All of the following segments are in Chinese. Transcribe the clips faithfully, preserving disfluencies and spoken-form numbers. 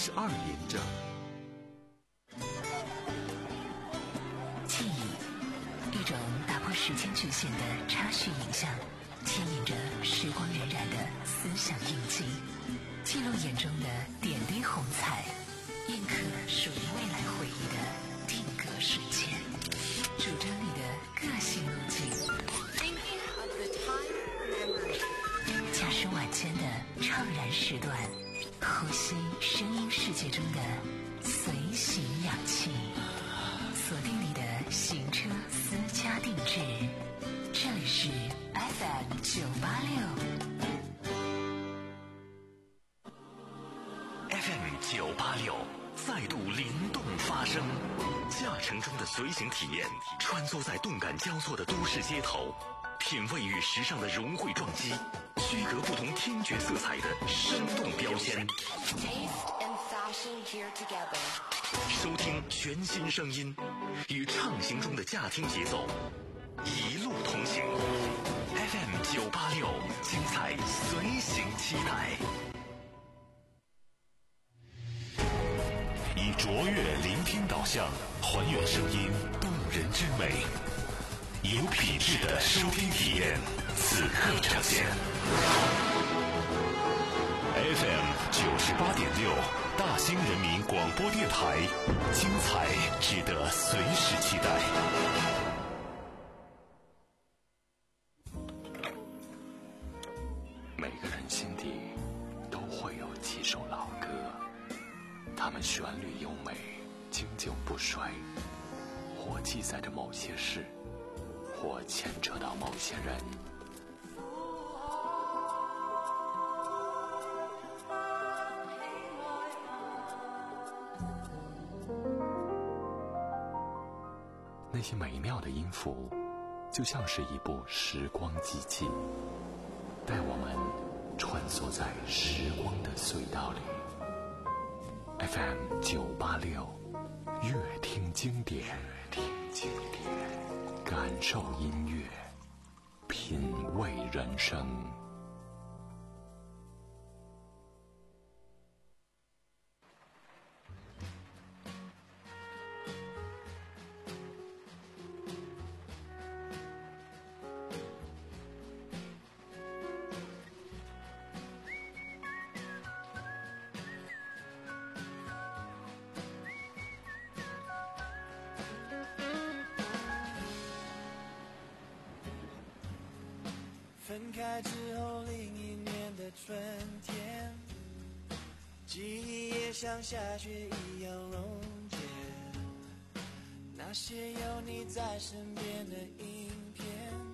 十二连着。 记忆，一种打破时间局限的插叙影像，牵引着时光荏苒的思想印记，记录眼中的点滴红彩，印刻属于未来回忆的定格瞬间，主张你的个性路径，驾驶晚间的怅然时段，呼吸声音世界中的随行氧气，锁定你的行车私家定制，这里是 F M 九八六 F M 九八六再度灵动发声，驾乘中的随行体验，穿梭在动感交错的都市街头，品味与时尚的融汇撞击，区隔不同听觉色彩的生动标签。收听全新声音，与畅行中的驾听节奏，一路同行。F M 九八六，精彩随行期待。以卓越聆听导向，还原声音动人之美，有品质的收听体验，此刻呈现。F M 九十八点六，大兴人民广播电台，精彩值得随时期待。每个人心底都会有几首老歌，它们旋律优美，经久不衰，或记载着某些事，或牵扯到某些人。那些美妙的音符，就像是一部时光机器，带我们穿梭在时光的隧道里。F M 九八六，乐听经典，乐听经典，感受音乐，品味人生。 分开之后另一年的春天，记忆也像下雪一样溶解，那些有你在身边的影片，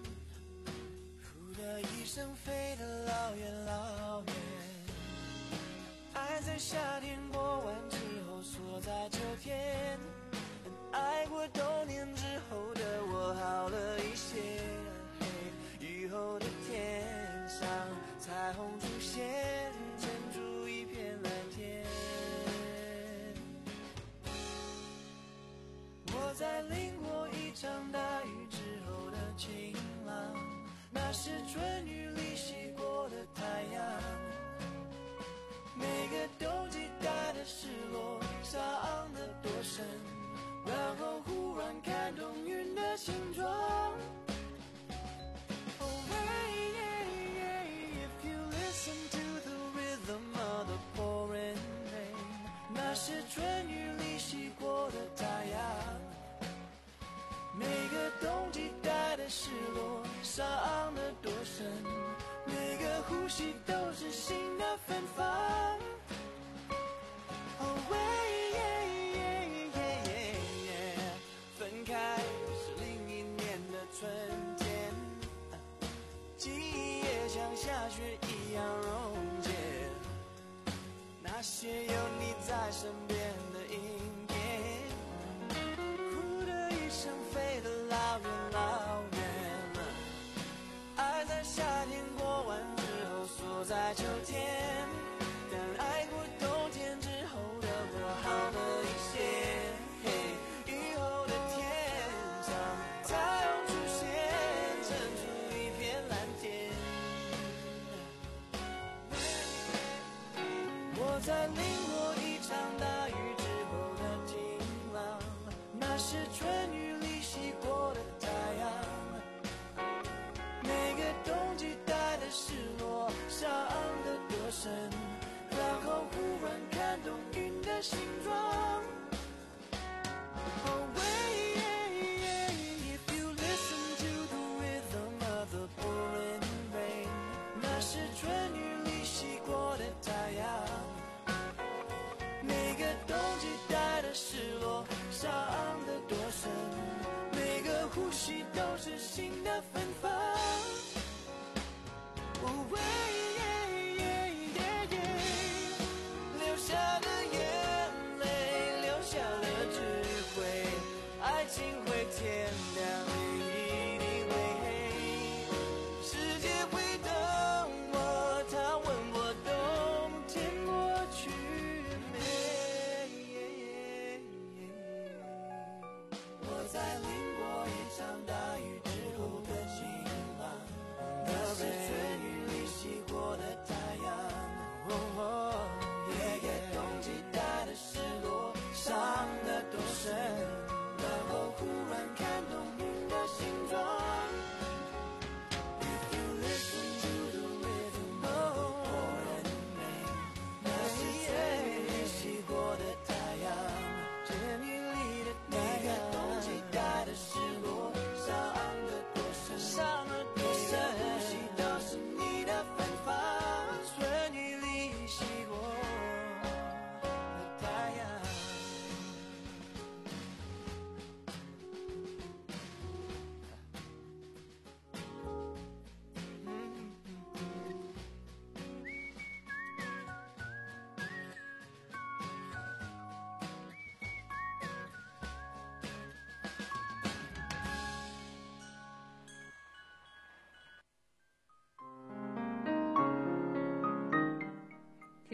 呼的一声飞得老远老远，爱在夏天过完之后锁在秋天，爱过冬年之后的我好了一些，雨后的天上彩虹出现，撑出一片蓝天。我在淋过一场大雨之后的晴朗，那是春雨里洗过的太阳，每个冬季带的失落伤得多深，然后忽然看懂云的形状。那是春雨里洗过的太阳，每个冬季带的失落伤得多深，每个呼吸都是新的芬芳。Oh, yeah, yeah, yeah, yeah, yeah. 分开是另一年的春天，记忆也像下雪一样溶解，那些有你在身边的影片，呼的一声飞得老远老远，爱在夏天过完之后锁在秋天，但爱过冬天之后的我好了一些，雨后的天上彩虹出现，撑出一片蓝天。我在淋过一场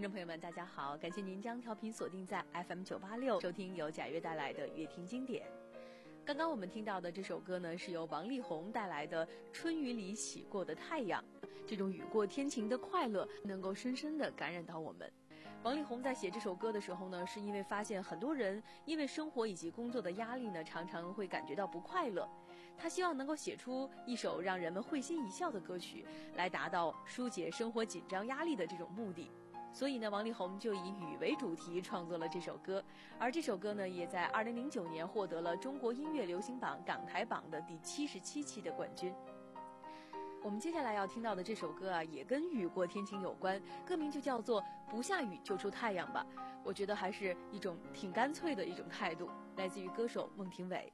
众朋友们大家好，感谢您将调频锁定在 F M 九八六，收听由贾悦带来的乐听经典。刚刚我们听到的这首歌呢，是由王力宏带来的《春雨里洗过的太阳》，这种雨过天晴的快乐能够深深地感染到我们。王力宏在写这首歌的时候呢，是因为发现很多人因为生活以及工作的压力呢，常常会感觉到不快乐。他希望能够写出一首让人们会心一笑的歌曲，来达到疏解生活紧张压力的这种目的。所以呢，王力宏就以雨为主题创作了这首歌，而这首歌呢，也在二零零九年获得了中国音乐流行榜港台榜的第七十七期的冠军。我们接下来要听到的这首歌啊，也跟雨过天晴有关，歌名就叫做《不下雨就出太阳吧》。我觉得还是一种挺干脆的一种态度，来自于歌手孟庭苇。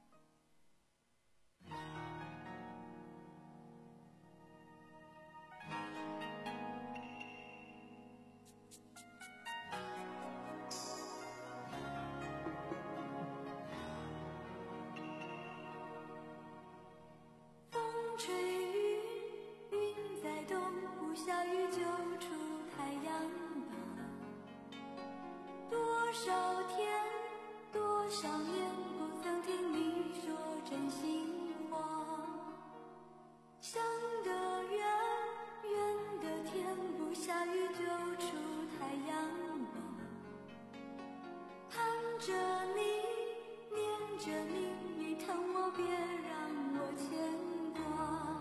下雨就出太阳吧，多少天多少年不曾听你说真心话，想得远远的天，不下雨就出太阳吧，盼着你念着你，你疼我别让我牵挂，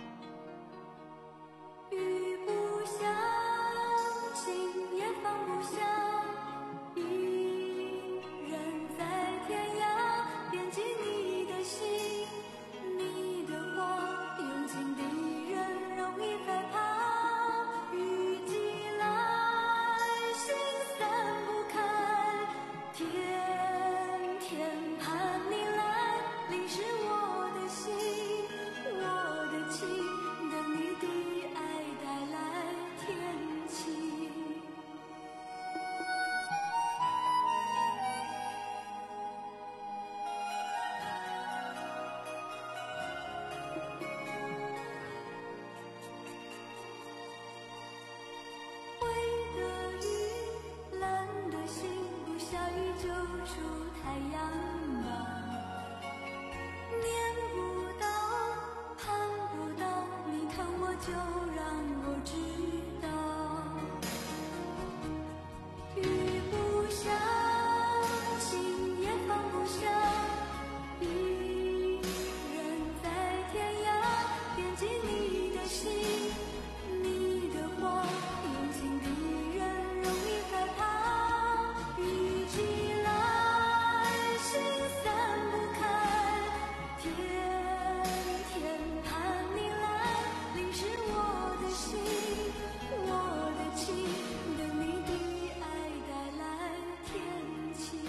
雨不下，心也放不下，一人在天涯，惦记你的心，你的话，用情的人容易害怕，雨季来，心散不开，天天盼你来，淋湿我的心，我的情，等你的爱带来天晴。灰的雨，蓝的心，不下雨就出太阳吧，念不到，盼不到，你疼我就让我知道，雨不下，心也放不下，一人在天涯，惦记你的心，你的话，用情的人容易害怕，雨季来，心散不开，天天盼你来，淋湿我的心，我的情，等你的爱带来天晴。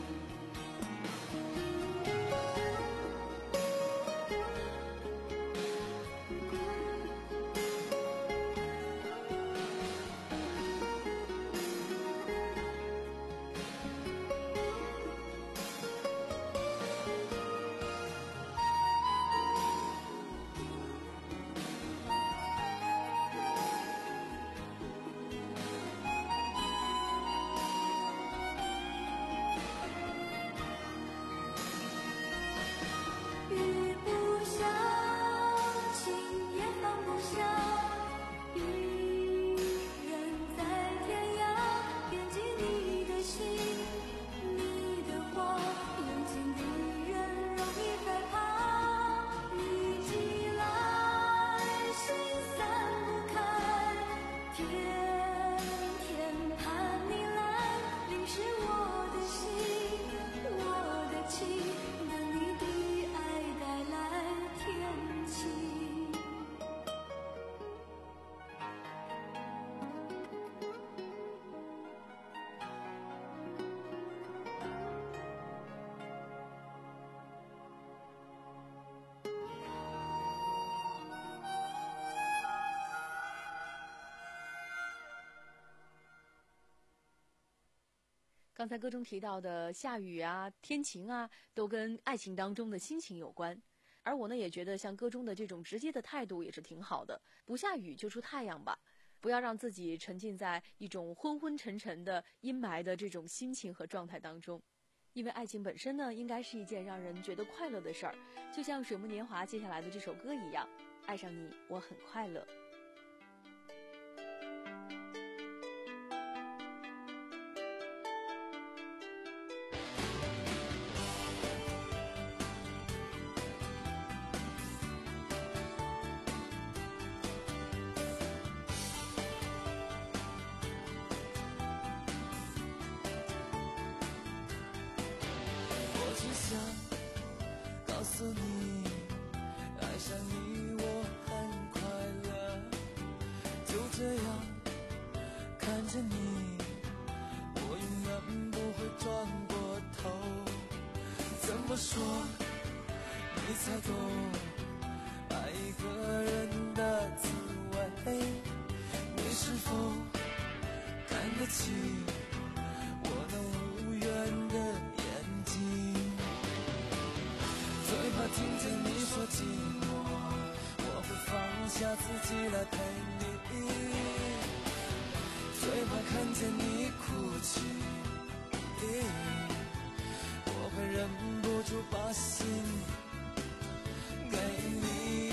雨不下，心也放不下，一人在天涯，惦记你的心，你的话，用情的人容易害怕，雨季来，心散不开，天天盼你来，淋湿我的心，我的情，等你的爱带来天晴。 刚才歌中提到的下雨啊、天晴啊，都跟爱情当中的心情有关。而我呢，也觉得像歌中的这种直接的态度也是挺好的。不下雨就出太阳吧。 不要让自己沉浸在一种昏昏沉沉的阴霾的这种心情和状态当中。因为爱情本身呢，应该是一件让人觉得快乐的事儿，就像水木年华接下来的这首歌一样，爱上你我很快乐。 告诉你，爱上你我很快乐，就这样看着你，我永远不会转过头。怎么说你才懂爱一个人的滋味？你是否看得起我那无缘的眼睛？最怕听见你说寂寞，我会放下自己来陪你。最怕看见你哭泣，我会忍不住把心给你。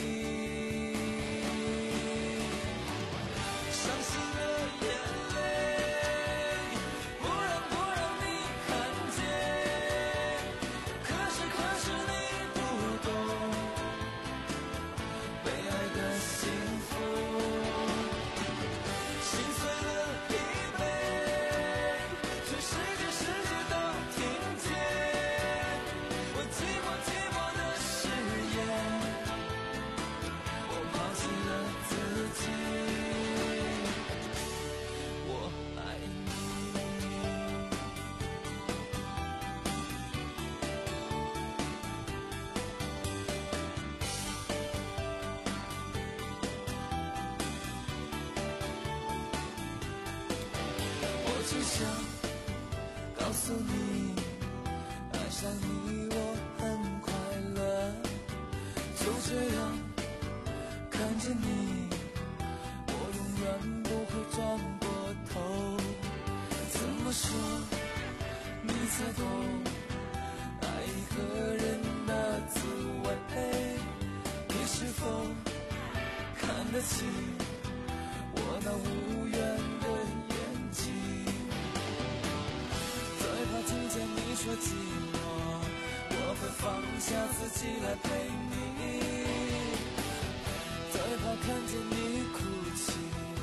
伤心的眼泪不让不让你看见，可是可是你不懂被爱的幸福，心碎了疲惫，全世界世界都听见我寂寞寂寞的誓言，我抛弃了自己，我爱你。我只想告诉你，爱上你我很快乐，就这样看着你，我永远不会转过头。怎么说你才懂爱一个人的滋味？你是否看得起我那无缘的眼睛？最怕听见你说寂寞，我会放下自己来陪你。最怕看见你哭泣，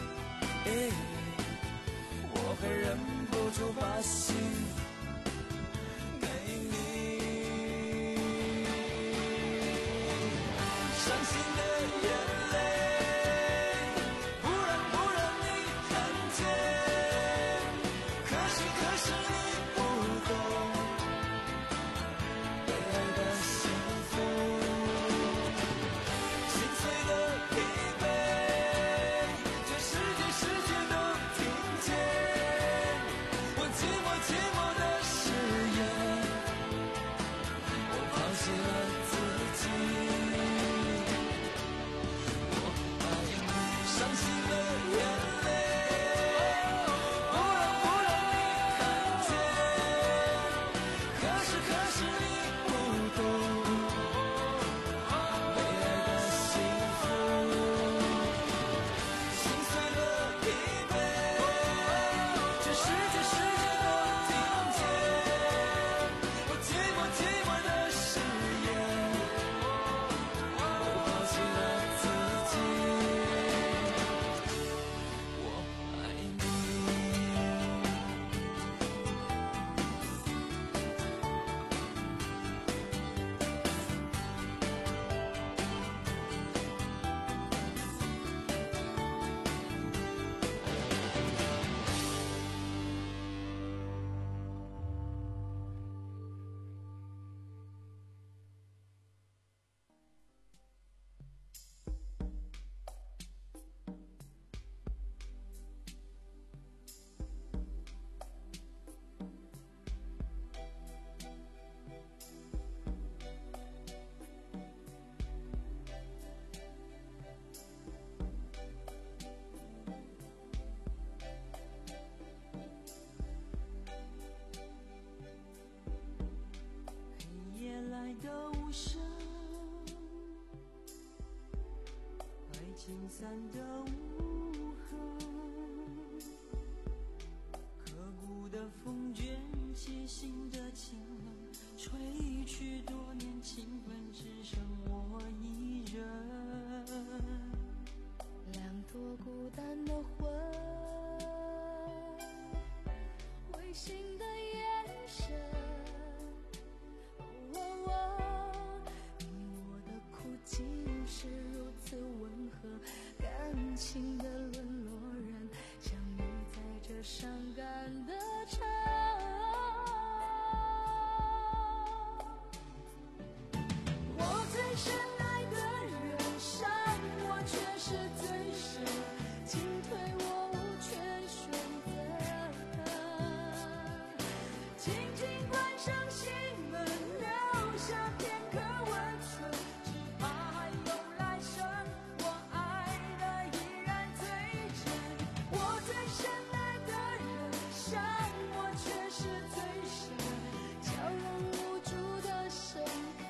我会忍不住把心给你。伤心的眼泪不让不让你看见，可是可是你不懂被爱的幸福，心碎的疲惫，全世界世界都听见我寂寞寂寞的誓言，我抛弃了自己， 心散的无痕，刻骨的风卷起心的清冷，吹去多年情分，只剩我一人。 两朵孤单的魂，灰心的眼神，哦哦哦，你我的苦竟是如此温和，感情的沦落人，相遇在这伤感的城。我最深爱的人，伤我却是最深，进退我无权选择。轻轻关上心门，留下片刻温存，只怕还有来生，我爱的依然最真。我最深爱的人，伤我却是最深，叫人无助的深刻。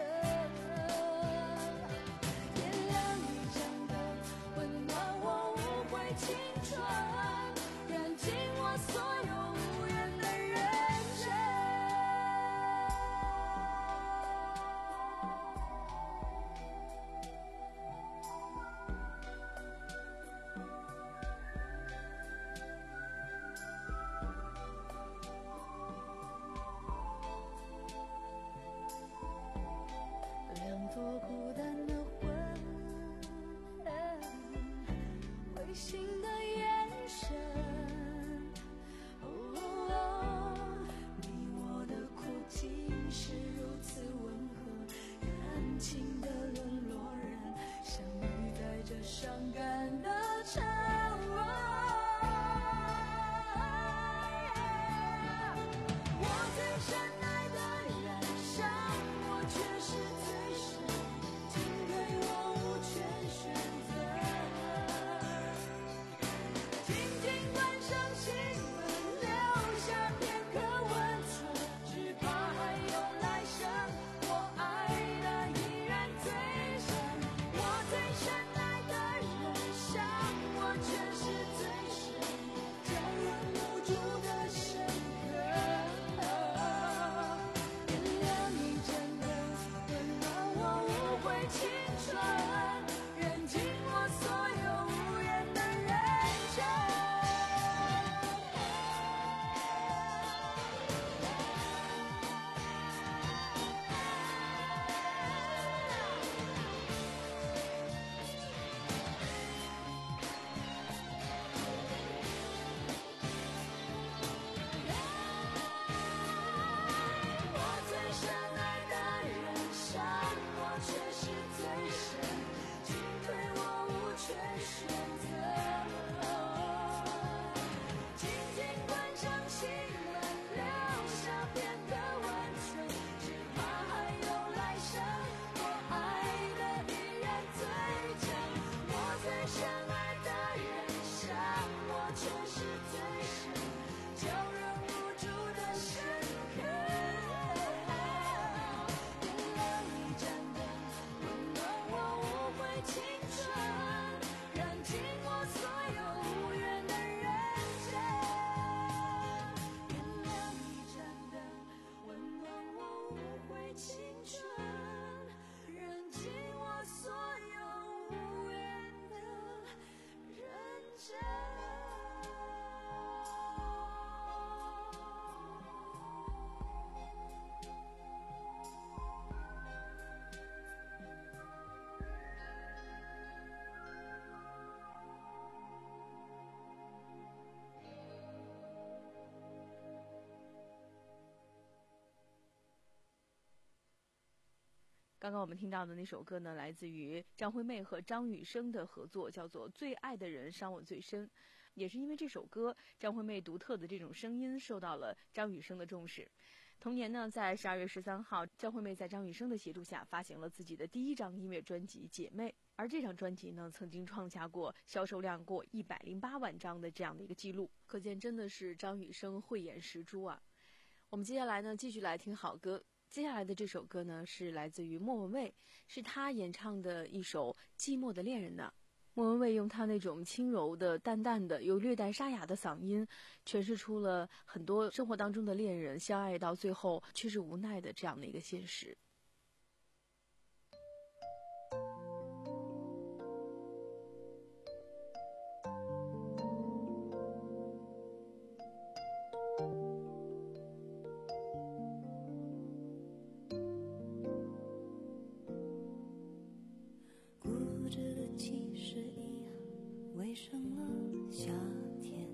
点亮一盏灯，温暖我无悔青春，燃尽我所有无缘的认真。两朵孤单的魂，灰心的眼神，哦哦哦，你我的苦竟是如此温和，感情的沦落人，相遇在这伤感的城。我最深爱的人，伤我却是最深，进退我无权选择。轻轻关上心门，留下片刻温存，只怕还有来生，我爱的依然最深。我最深爱的人，伤我却是最深，叫人无助的深刻。点亮一盏灯，温暖我无悔青春，燃尽我所有无缘的认真。我最深爱的人，伤我却是最深，进退我无权选择。轻轻关上心门，留下片刻温存，只怕还有来生，我爱的依然最真。我最深爱的人，伤我却是最深，叫人无助的深刻。点亮一盏灯，温暖我无悔青春，燃尽我所有无缘的认真。点亮一盏灯，温暖我无悔青春，燃尽我所有无缘的认真。 刚刚我们听到的那首歌呢，来自于张惠妹和张雨生的合作，叫做《最爱的人伤我最深》。也是因为这首歌，张惠妹独特的这种声音受到了张雨生的重视。同年呢，在十二月十三号，张惠妹在张雨生的协助下发行了自己的第一张音乐专辑《姐妹》，而这张专辑呢，曾经创下过销售量过一百零八万张的这样的一个记录，可见真的是张雨生慧眼识珠啊。我们接下来呢，继续来听好歌。接下来的这首歌呢，是来自于莫文蔚，是她演唱的一首《寂寞的恋人》呢。 莫文蔚用她那种轻柔的、淡淡的、又略带沙哑的嗓音，诠释出了很多生活当中的恋人相爱到最后却是无奈的这样的一个现实。 固执的其实一样围上了夏天，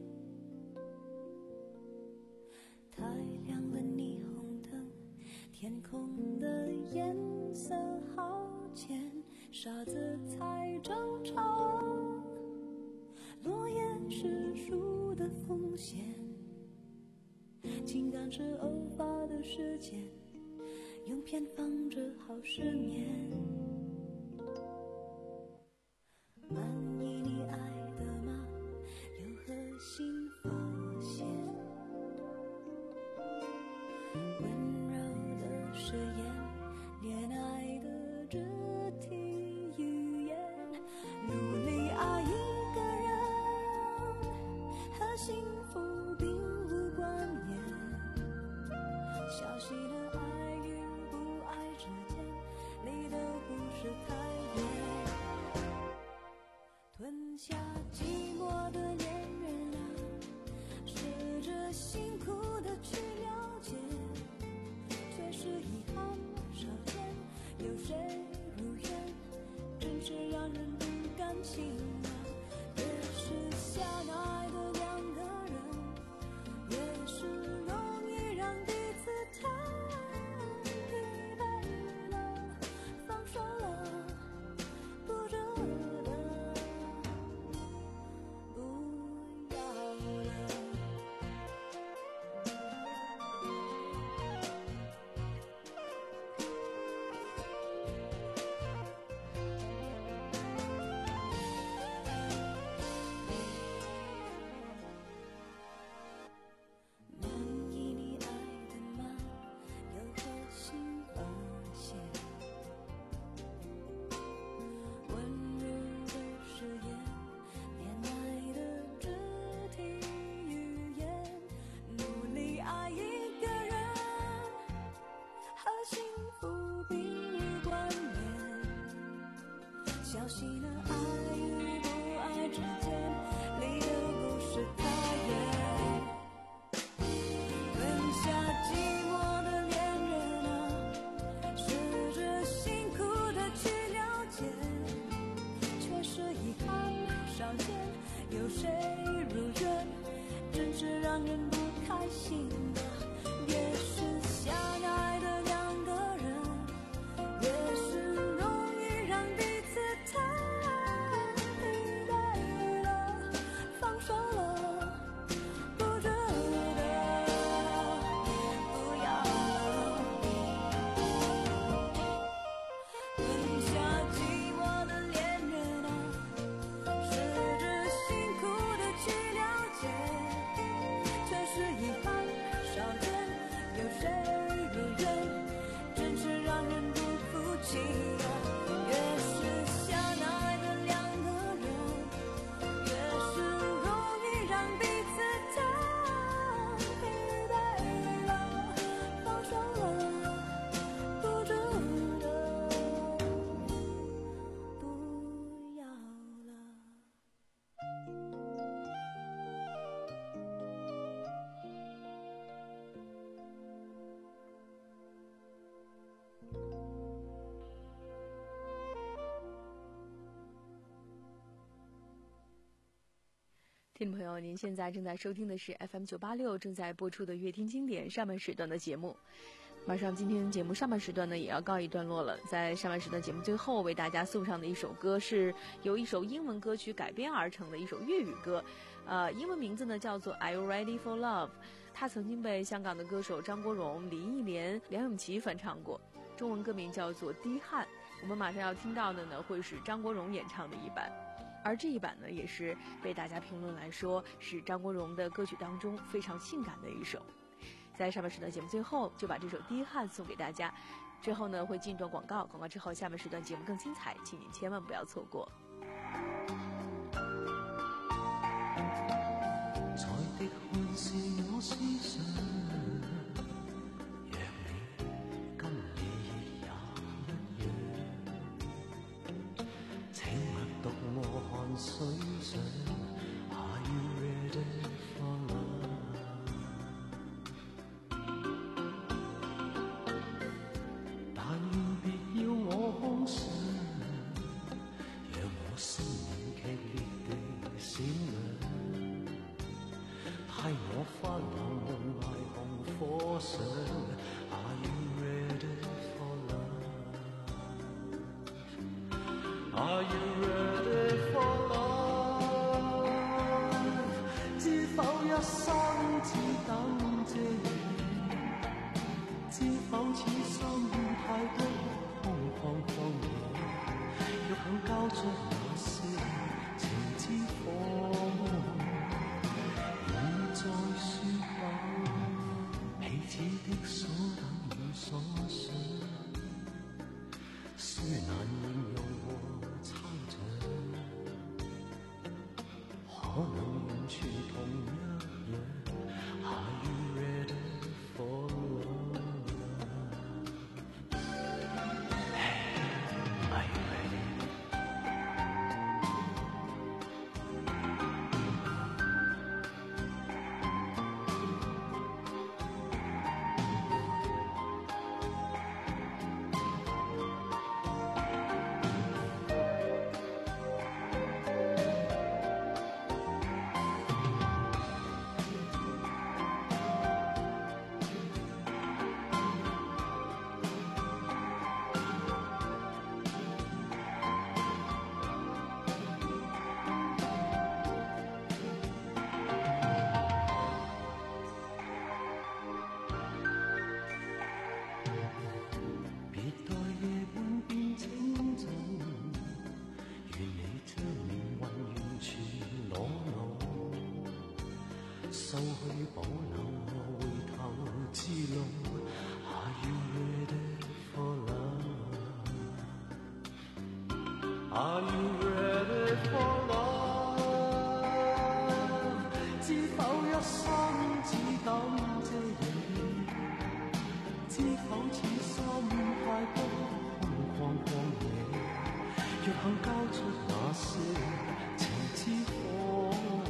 太亮的霓虹灯，天空的颜色好浅，沙子才争吵，落叶是树的风险，情感是偶发的事件，用偏方治好失眠。满意你爱的吗？有何新发现？温柔的誓言，恋爱的肢体语言，努力爱一个人，和幸福并无关联。小心的爱与不爱之间，离的不是太远。吞下寂寞的恋人啊，试着辛苦的去了解，却是遗憾少见。有谁如愿，真是让人不甘心啊。越是相爱的两个人，越是容易让彼此太疲惫了，放手了，不值得。小心的爱与不爱之间，离的不是太远。吞下寂寞的恋人啊，试着辛苦的去了解，却是遗憾少见。有谁如愿，真是让人不开心的。越是相爱的两个人，越是容易让彼此太疲惫了，放手了，不值得，不要了。吞下寂寞的恋人啊，试着辛苦的去了解，却是遗憾少见。有谁如愿，真是让人不服气啊。越是相爱的两个人，越是容易让彼此太疲惫了，放手了，不值得，不要了。 听众朋友，您现在正在收听的是 F M 九八六正在播出的乐听经典上半时段的节目。马上今天节目上半时段呢也要告一段落了，在上半时段节目最后为大家送上的一首歌是由一首英文歌曲改编而成的一首粤语歌，呃，英文名字呢叫做 Are You Ready for Love？ 它曾经被香港的歌手张国荣、林忆莲、梁咏琪翻唱过，中文歌名叫做《滴汗》。我们马上要听到的呢会是张国荣演唱的一版，而这一版呢也是被大家评论来说是张国荣的歌曲当中非常性感的一首。在上半时段节目最后就把这首《滴汗》送给大家，之后呢会进一段广告，广告之后下半时段节目更精彩，请您千万不要错过。 水上 Are you ready for love 但願別要我空想讓我心念劇烈地閃亮替我翻流夢捱紅火上 Are you ready for love Are you ready for love 知否一生只等這夜知否此心太多空曠曠野若肯交出那些情之火現在說吧彼此的所等與所想雖難形容和猜想可能完全同一樣 Are you ready for love Are you ready 別待夜半變清早願你將命運完全裸露收去保留回頭之路 Are you ready for love Are you ready for love 知否一生只等這夜知否此心太多空曠曠野若肯交出那些情之火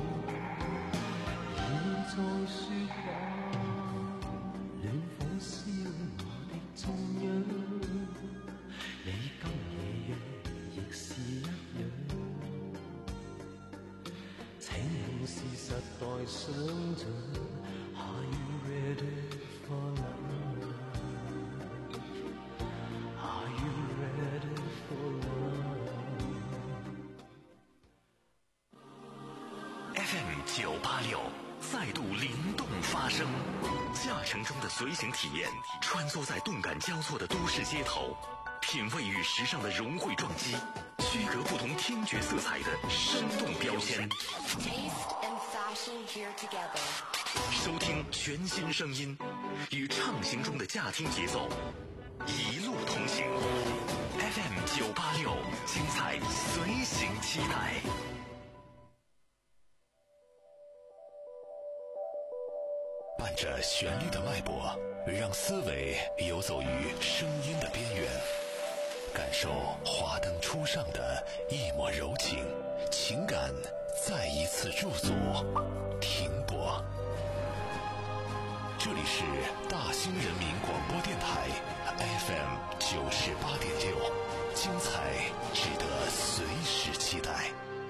現在說吧暖火燒我的中央你今夜若亦是一樣請用事實代想像 Are you ready for love Are you ready for love F M 九八六再度灵动发声，驾乘中的随行体验，穿梭在动感交错的都市街头，品味与时尚的融汇撞击，区隔不同听觉色彩的生动标签。 Taste and fashion here together. 收听全新声音，与畅行中的驾听节奏，一路同行。F M 九八六，精彩随行期待。伴着旋律的脉搏，让思维游走于声音的边缘，感受华灯初上的一抹柔情，情感再一次驻足停泊。这里是大兴人民广播电台 F M 九十八点六，精彩值得随时期待。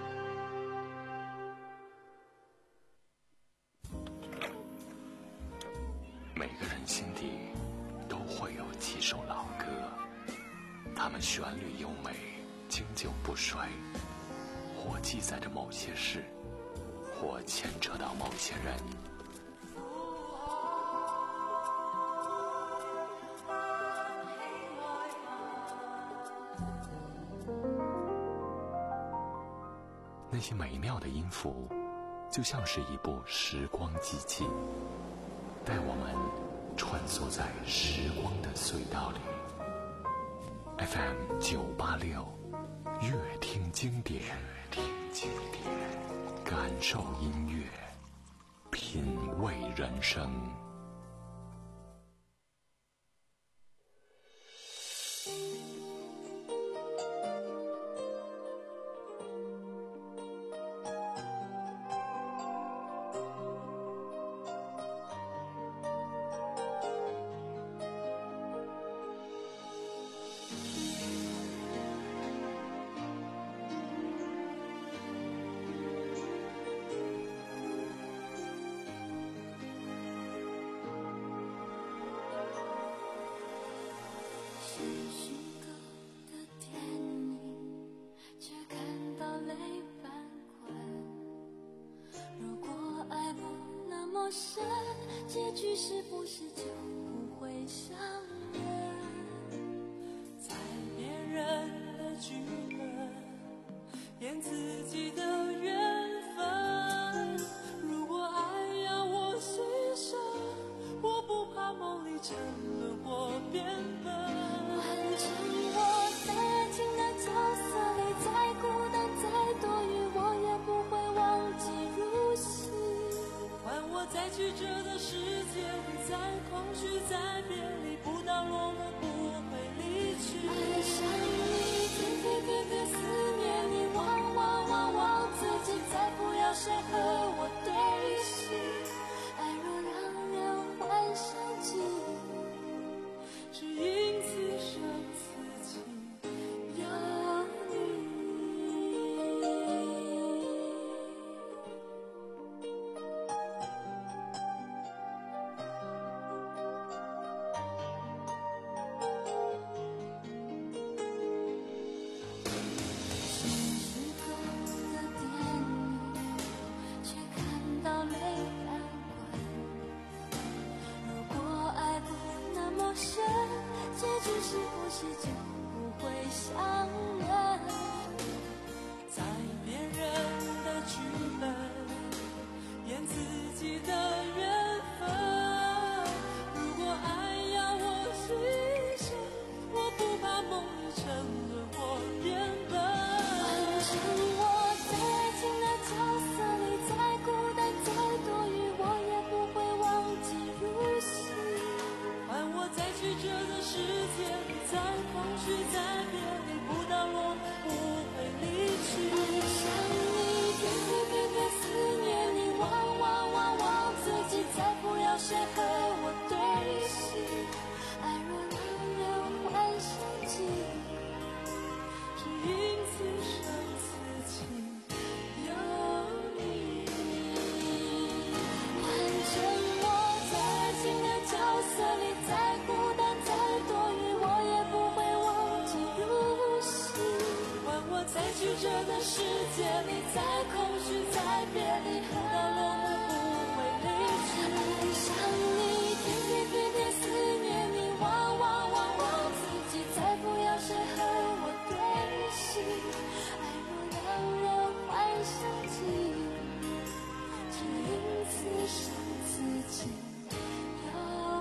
每个人心底都会有几首老歌，它们旋律优美，经久不衰，或记载着某些事，或牵扯到某些人。那些美妙的音符，就像是一部时光机器，带我们穿梭在时光的隧道里。F M 九八六，乐听经典，乐听经典，感受音乐，品味人生。 深，结局是不是就不会相认？ 在别人的剧本演自己的缘分，如果爱要我牺牲，我不怕梦里沉沦或变笨。 换成我在爱情的角色里，再孤单再多余，我也不会忘记入戏。 换我在曲折的世界里，在空虚在别离，不到落幕不会离去。 爱上你，天天天天思念你，忘忘忘忘自己，再不要谁和我对戏。爱若让人幻想起， 只因此生此情， 有你。 新时空的电影，却看到泪感官。如果爱不那么深，结局是不是就不会相认？ 在别人的剧本演自己的缘分，如果爱要我牺牲，我不怕梦里沉沦或变笨。 换成我在爱情的角色里，再孤单再多余，我也不会忘记入戏。 换我在曲折的世界里，在空虚在别离，不到落幕不会离去。 爱上你，天天天天思念你，忘忘忘忘自己，再不要谁和我对戏。爱若让人幻想起， 只因此生此情，有你。 换成我在爱情的角色里，再孤单再多余，我也不会忘记入戏。 换我在曲折的世界里，在空虚在别离，不到落幕不会离去。 爱上你，天天天天思念你，忘忘忘忘自己，再不要谁和我对戏。爱若让人幻想起，只因此生此情，有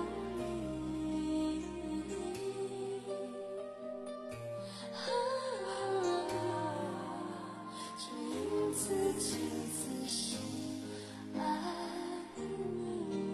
你。啊，只因此情此心爱你。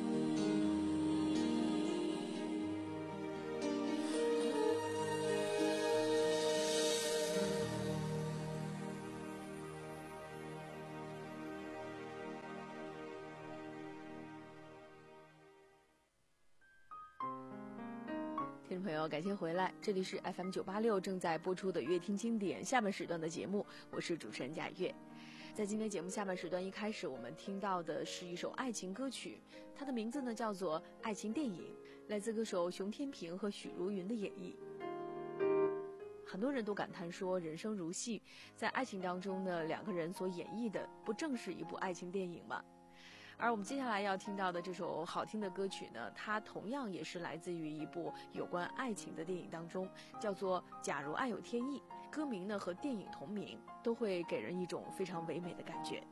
听众朋友，感谢回来，这里是 F M 九八六正在播出的乐听经典下半时段的节目，我是主持人贾月。在今天节目下半时段一开始，我们听到的是一首爱情歌曲，它的名字呢叫做《爱情电影》，来自歌手熊天平和许茹芸的演绎。很多人都感叹说，人生如戏，在爱情当中呢，两个人所演绎的不正是一部爱情电影吗？而我们接下来要听到的这首好听的歌曲呢，它同样也是来自于一部有关爱情的电影当中，叫做《假如爱有天意》，歌名呢和电影同名，都会给人一种非常唯美的感觉。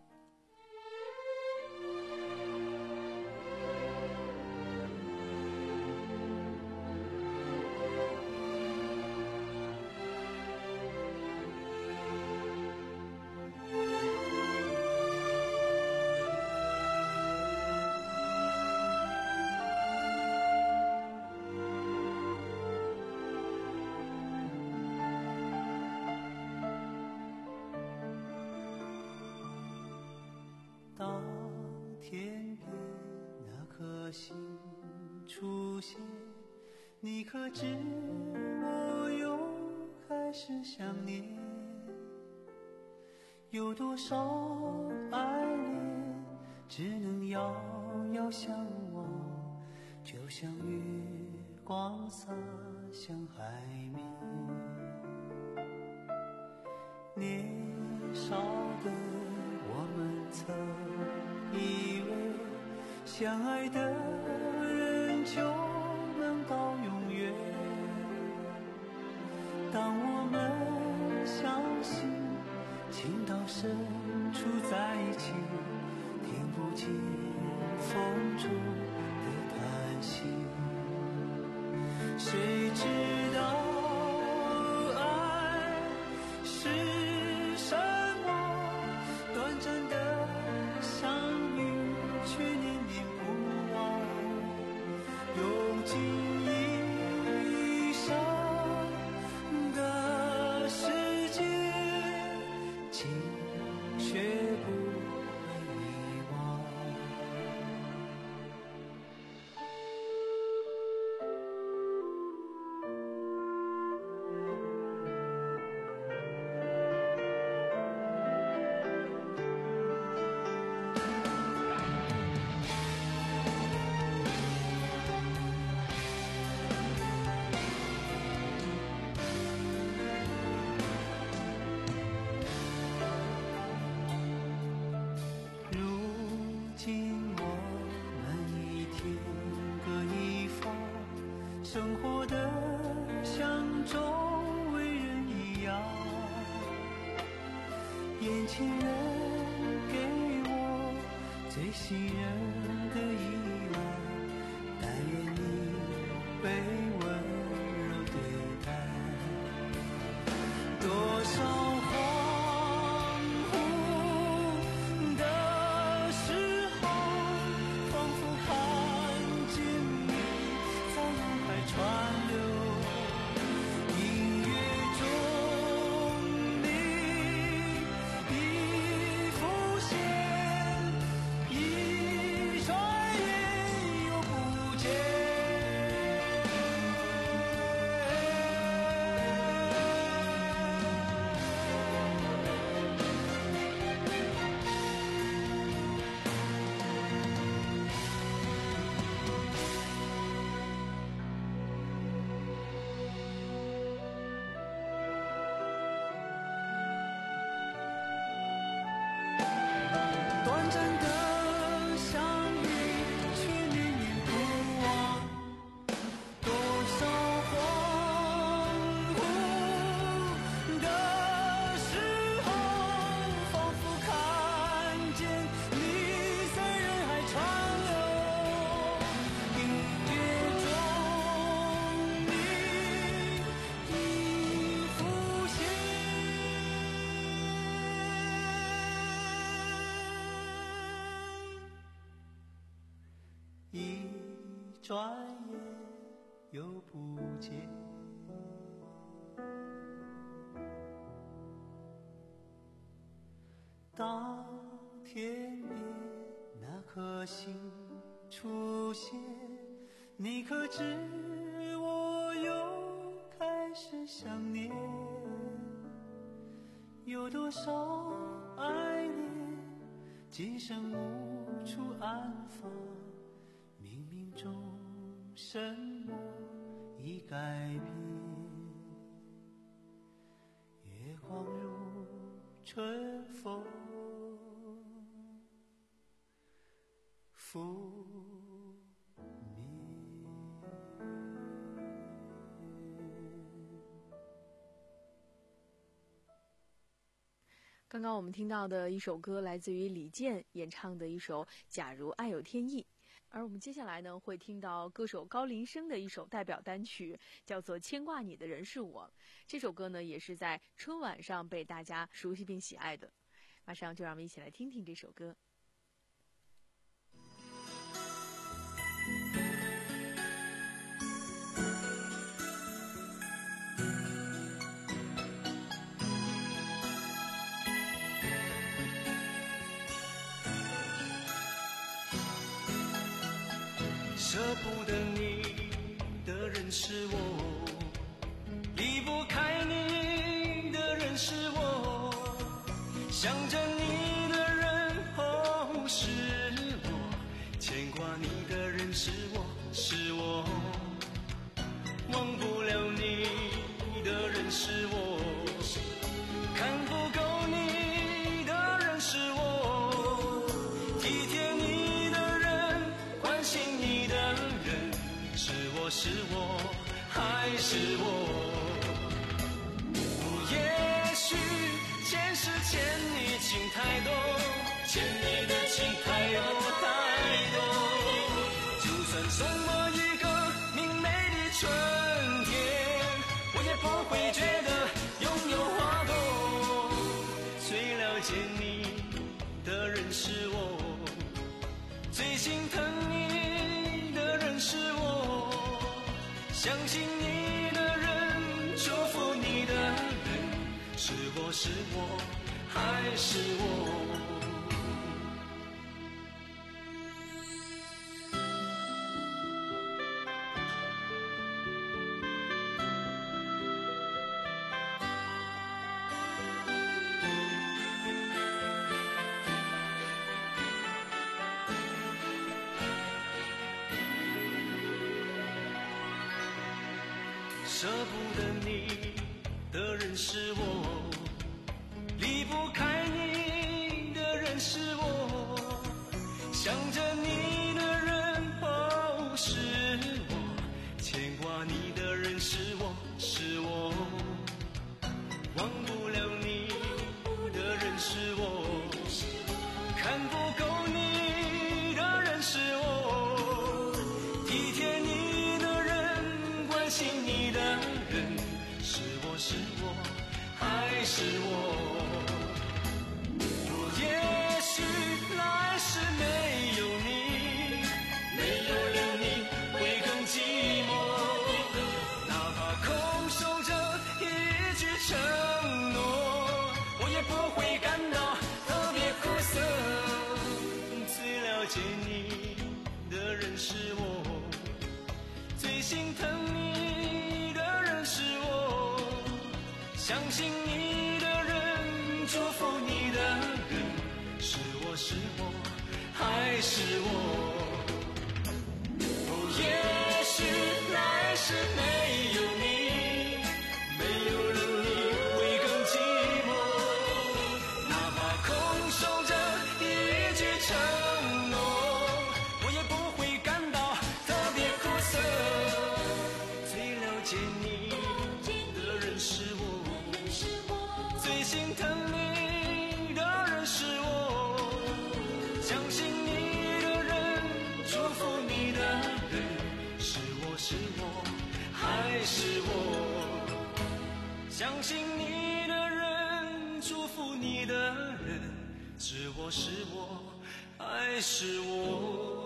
当天边那颗星出现，你可知我又开始想念？有多少爱恋只能遥遥相望，就像月光洒向海面。年少的我们曾以为相爱的人就能到永远。当我们相信情到深处在一起，听不见风中的叹息。谁知道爱是什么？短暂的相遇，却念念不忘，用尽一生的时间，情却不会遗忘。生活的像周围人一样，眼前人给我最信任的依赖，但愿你被温柔对待。多少恍惚的时候，仿佛看见你在脑海川流，音乐中你已浮现，一转眼又不见。短暂的相遇，却念念不忘。多少恍惚的时候，仿佛看见你在人海川流，音乐中你已浮现。一转眼又不见。当天边那颗星出现，你可知我又开始想念？有多少爱恋，今生无处安放，冥冥中什么已改变？月光如春风拂面。 刚刚我们听到的一首歌来自于李健演唱的一首《假如爱有天意》，而我们接下来呢会听到歌手高林生的一首代表单曲，叫做《牵挂你的人是我》。这首歌呢也是在春晚上被大家熟悉并喜爱的。马上就让我们一起来听听这首歌。 舍不得你的人是我，离不开你的人是我，想着你的人哦是我，牵挂你的人是我，是我，忘不了你的人是我，看不够你的人是我，体贴你的人我是我还是我？也许前世欠你情太多，欠你的情太多太多。就算送我一个明媚的春天，我也不会觉得拥有花朵。最了解你的人是我，最心疼你的人是我，相信你的人，祝福你的人，是我是我还是我？舍不得你的人是我，离不开你的人是我，想着你的人哦是我，牵挂你的人是我是我，忘不了你的人是我，看不够你的人是我，体贴你的人，关心你的人，是我是我还是我？也许来世没有你，没有了你会更寂寞，哪怕空守着一句承诺，我也不会感到特别苦涩。最了解你的人是我，最心疼你的人是我，相信你的人，祝福你的人，是我是我还是我？哦，也许来世没有你，没有了你会更寂寞，哪怕空守着一句承诺，我也不会感到特别苦涩。最了解你的人是我，最心疼你的人是我，相信你的人，祝福你的人，是我是我还是我？相信你的人，祝福你的人，是我是我还是我？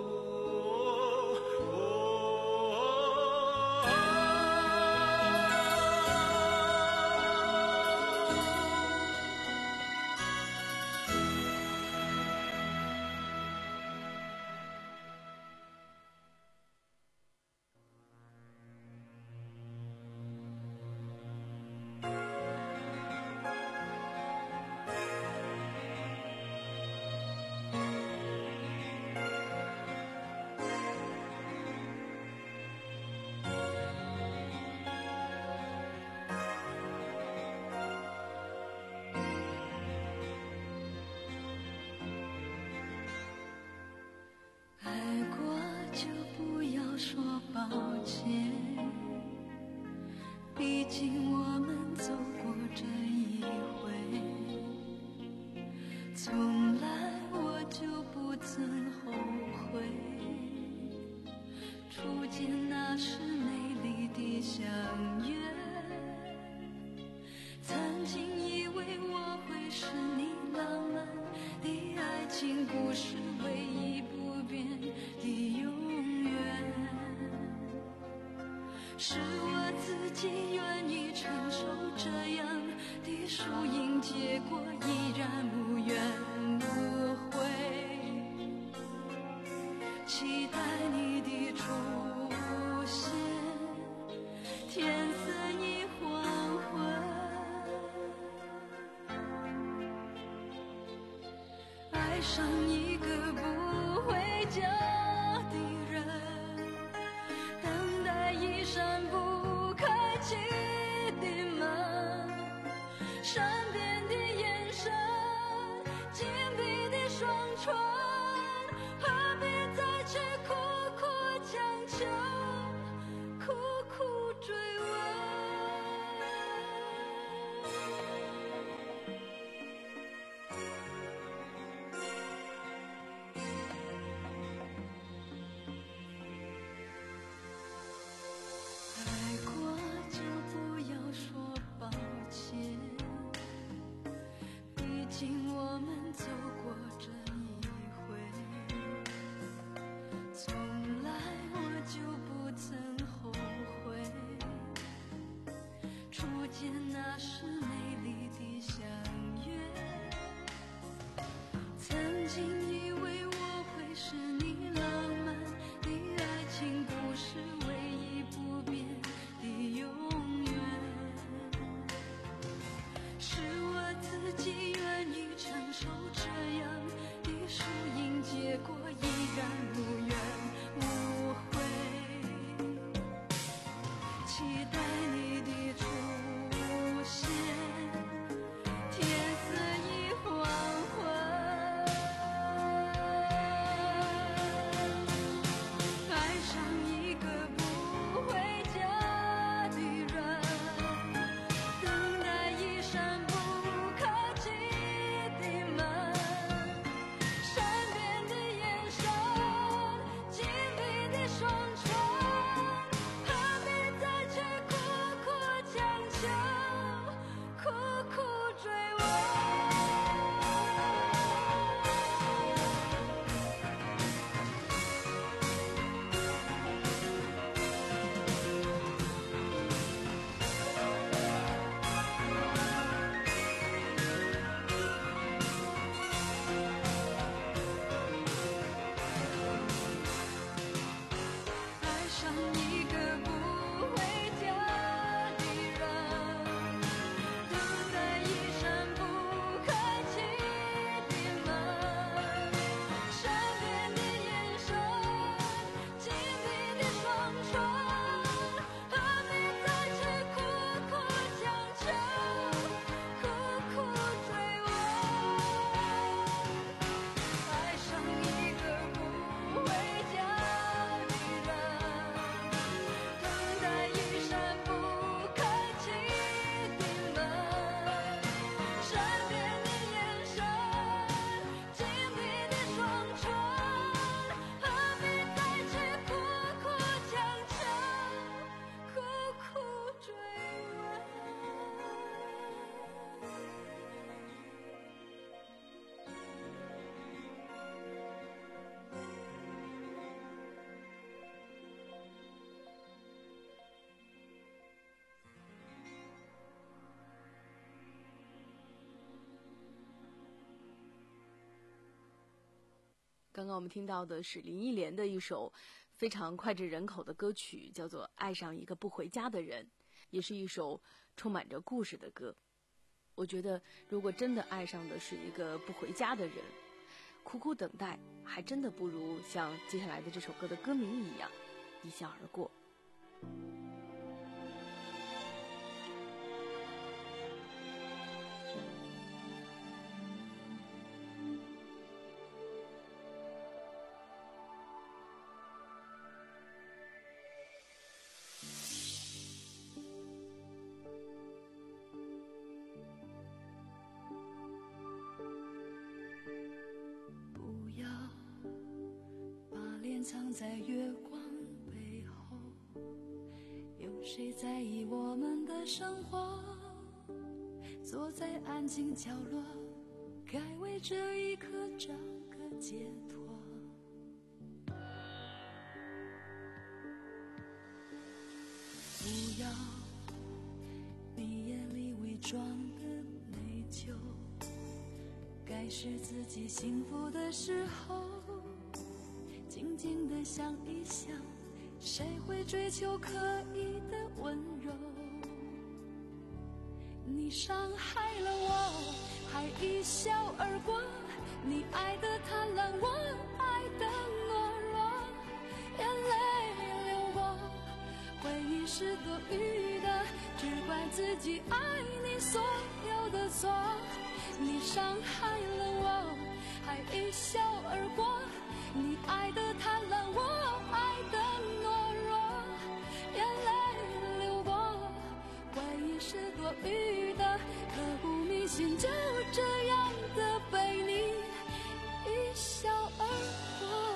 毕竟我们走过这一回，从来我就不曾后悔，初见那时美丽的相约，曾经以为我会是你浪漫的爱情故事唯一不变的永远，是我自己愿意承受这样的输赢结果，依然无怨无悔，期待你的出现，天色已黄昏，爱上一个不回家的人，等待一扇不开启的门，善变的眼神，紧闭的双唇，何必再去苦苦强求， 见那是美丽的相约。曾经以为我会是你浪漫的爱情故事唯一不变的永远，是我自己愿意承受这样的输赢结果，依然无怨无悔，期待你的出现，天色已黄昏，爱上一个不回家的人，等待一扇不可及的门，善变的眼神，紧闭的双唇，何必再去苦苦强求，苦苦追问。爱上一个不回家的人，等待一扇不可及的门，善变的眼神，紧闭的双唇，何必再去苦苦强求，苦苦追问。爱上一个不回家的人，等待一扇不可及的门，善变的眼神，紧闭的双唇，何必再去苦苦强求，苦苦追问。 刚刚我们听到的是林忆莲的一首非常脍炙人口的歌曲，叫做《爱上一个不回家的人》，也是一首充满着故事的歌。我觉得如果真的爱上的是一个不回家的人，苦苦等待还真的不如像接下来的这首歌的歌名一样一笑而过。 不要把脸藏在月光背后，有谁在意我们的生活？坐在安静角落，该为这一刻找个解脱。不要你眼里伪装的内疚，该是自己幸福的时候，静静地想一想，谁会追求刻意的温柔？你伤害了我，还一笑而过，你爱的贪婪，我爱的懦弱，眼泪流过，回忆是多余的，只怪自己爱你所有的错。你伤害了我，还一笑而过，你爱的贪婪，我爱的懦弱，眼泪流过，回忆是多余的，刻骨铭心，就这样的被你一笑而过。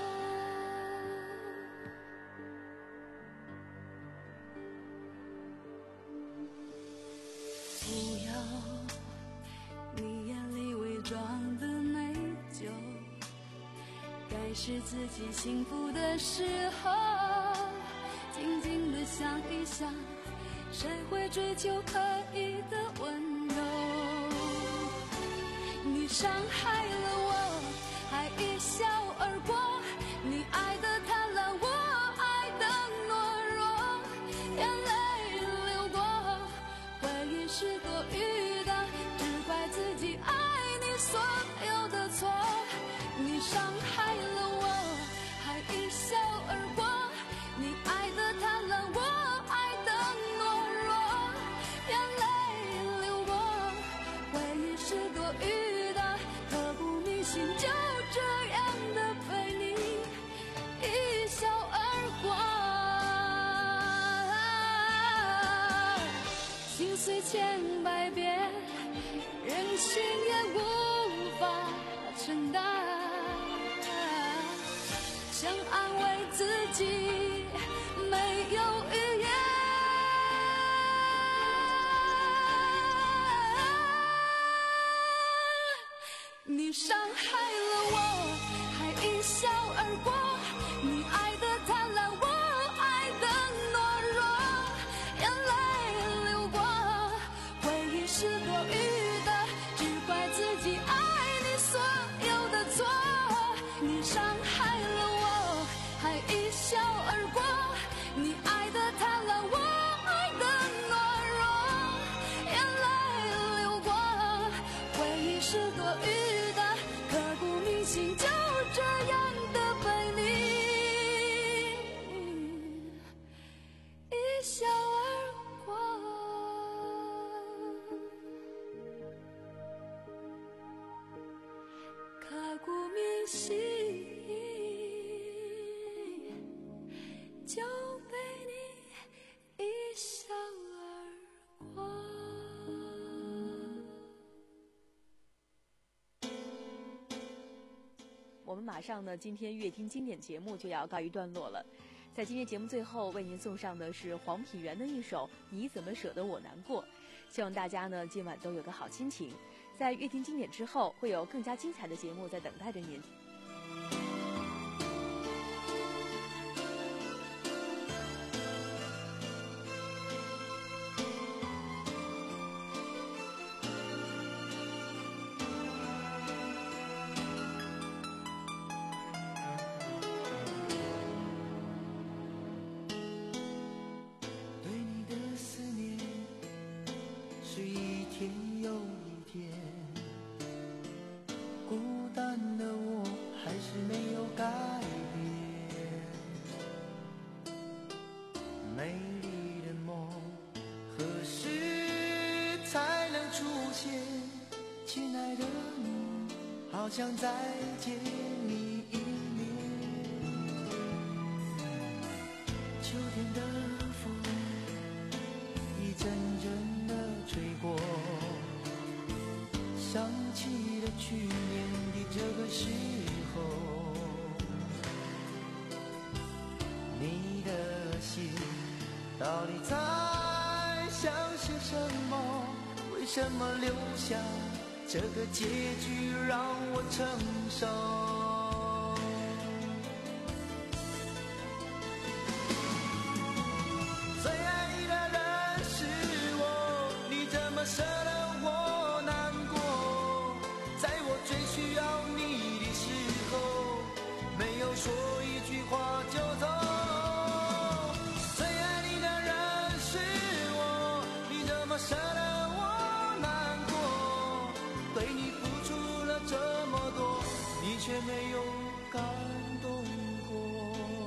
不要你眼里伪装的内疚，该是自己幸福的时候，静静地想一想， 谁会追求可以的温柔？你伤害了我，还一笑而过。你爱的贪婪，我爱的懦弱，眼泪流过，回忆是多余的，只怪自己爱你所有的错。你伤害了我，还一笑而过。你爱的贪婪，我爱的懦弱，眼泪流过，回忆是多余的，刻骨铭心，就这样的被你一笑而过。心碎千百遍，人心也无法承担，想安慰自己没有语言。你伤害了我，还一笑而过。你爱的贪婪，我爱的懦弱，眼泪流过，回忆是多余的，只怪自己爱你所有的错。你伤害了我，还一笑而过。你爱的贪婪，我爱的懦弱，眼泪流过，回忆是多余的，刻骨铭心，就这样的被你一笑而过。刻骨铭心，就被你一笑而过。 我们马上呢，今天乐听经典节目就要告一段落了。在今天节目最后，为您送上的是黄品源的一首《你怎么舍得我难过》。希望大家呢今晚都有个好心情。在乐听经典之后，会有更加精彩的节目在等待着您。 对你的思念是一天又一天，孤单的我还是没有改变。美丽的梦何时才能出现？亲爱的你，好想再见你一面。秋天的风一阵阵的吹过，想起了去年的这个时候，你的心到底在想些什么？为什么留下这个结局让我承受？最爱你的人是我，你怎么舍得我难过？在我最需要你的时候，没有说一句话就走。最爱你的人是我，你怎么舍得我难过？对你付出了这么多，你却没有感动过。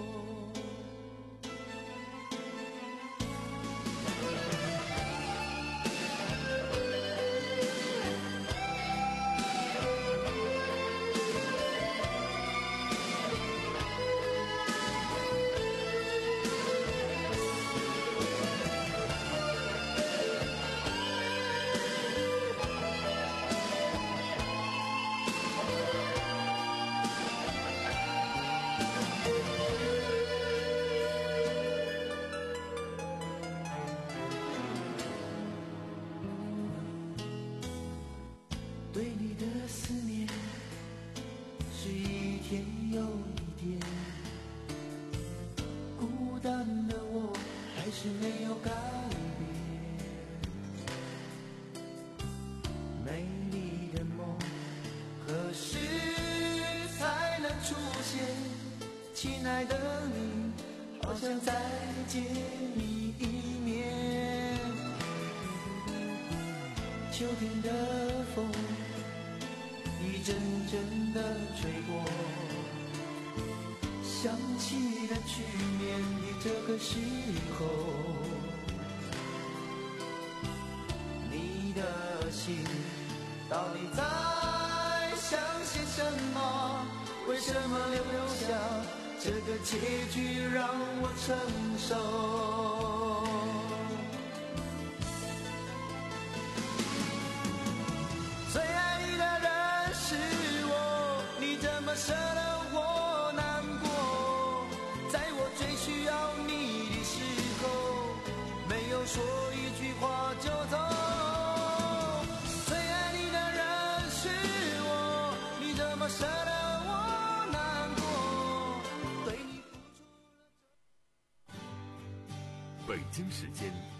对你的思念是一天又一天，孤单的我还是没有改变。 亲爱的你，好想再见你一面。秋天的风一阵阵的吹过，想起了去年的这个时候，你的心到底在想些什么？为什么留下这个结局让我承受？最爱你的人是我，你怎么舍得我难过？在我最需要你的时候，没有说一句话就走。最爱你的人是我，你怎么舍得我难过？对你付出了。 北京时间